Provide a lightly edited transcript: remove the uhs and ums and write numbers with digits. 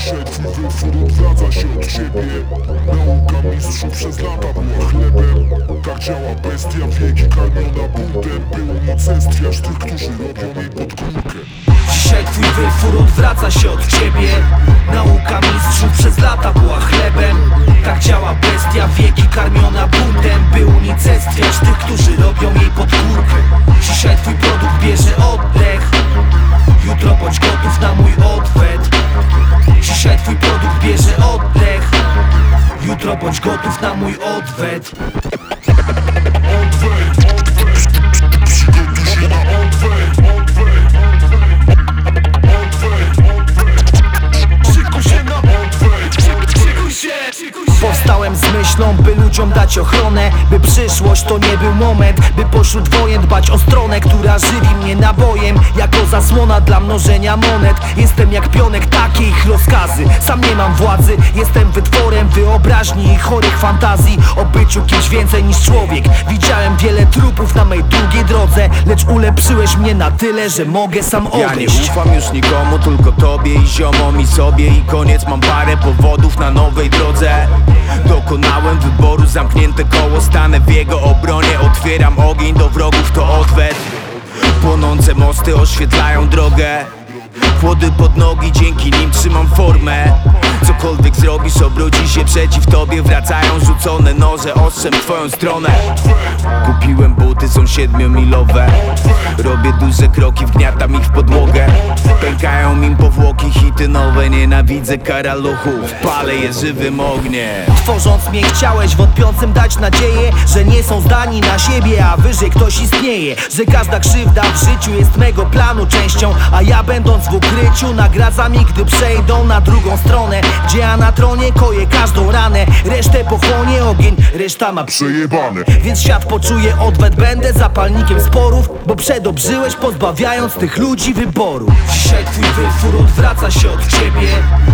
Dzisiaj twój wytwór odwraca się od ciebie. Nauka mistrzów przez lata była chlebem. Tak działa bestia, wieki karmiona buntem. By unicestwiać tych, którzy robią jej podkórkę. Dzisiaj twój wytwór odwraca się od ciebie. Nauka mistrzów przez lata była chlebem. Tak działa bestia, wieki karmiona buntem. By unicestwiać tych, którzy robią jej podkórkę. Dzisiaj twój produkt bierze oddech. Jutro bądź gotów na mój odwet. Dzisiaj twój produkt bierze oddech. Jutro bądź gotów na mój odwet. Przygotuj się na odwet. Szykuj się na odwet. Powstałem z myślą, by ludziom dać ochronę. By przyszłość to nie był moment, by pośród wojen dbać o stronę, która żywi mnie nabojem. Jako zasłona dla mnożenia monet. Jestem jak pionek, takie ich rozkazy. Sam nie mam władzy, jestem wytworem wyobraźni i chorych fantazji. O byciu kimś więcej niż człowiek. Widziałem wiele trupów na mej długiej drodze, lecz ulepszyłeś mnie na tyle, że mogę sam odejść. Ja nie ufam już nikomu, tylko tobie i ziomom i sobie. I koniec, mam parę powodów na nowej drodze. Dokonałem wyboru, zamknięte koło, stanę w jego obronie. Otwieram ogień do wrogów, to odwet. Płonące mosty oświetlają drogę. Kłody pod nogi, dzięki nim trzymam formę. Cokolwiek zrobisz, obróci się przeciw tobie. Wracają rzucone noże ostrzem w twoją stronę. Kupiłem buty, są 7-milowe. Robię duże kroki, wgniatam ich w podłogę. Pękają im powłoki, hity nowe. Nienawidzę karaluchów, palę je żywym ogniem. Tworząc mnie chciałeś wątpiącym dać nadzieję, że nie są zdani na siebie, a wyżej ktoś istnieje. Że każda krzywda w życiu jest mego planu częścią, a ja będąc w ukryciu nagradza mi, gdy przejdą na drugą stronę, gdzie ja na tronie koję każdą ranę. Resztę pochłonie ogień, reszta ma Przejebane. Więc świat poczuje odwet, będę zapalnikiem sporów, bo przedobrzyłeś, pozbawiając tych ludzi wyboru. Dzisiaj twój wytwór odwraca się od ciebie.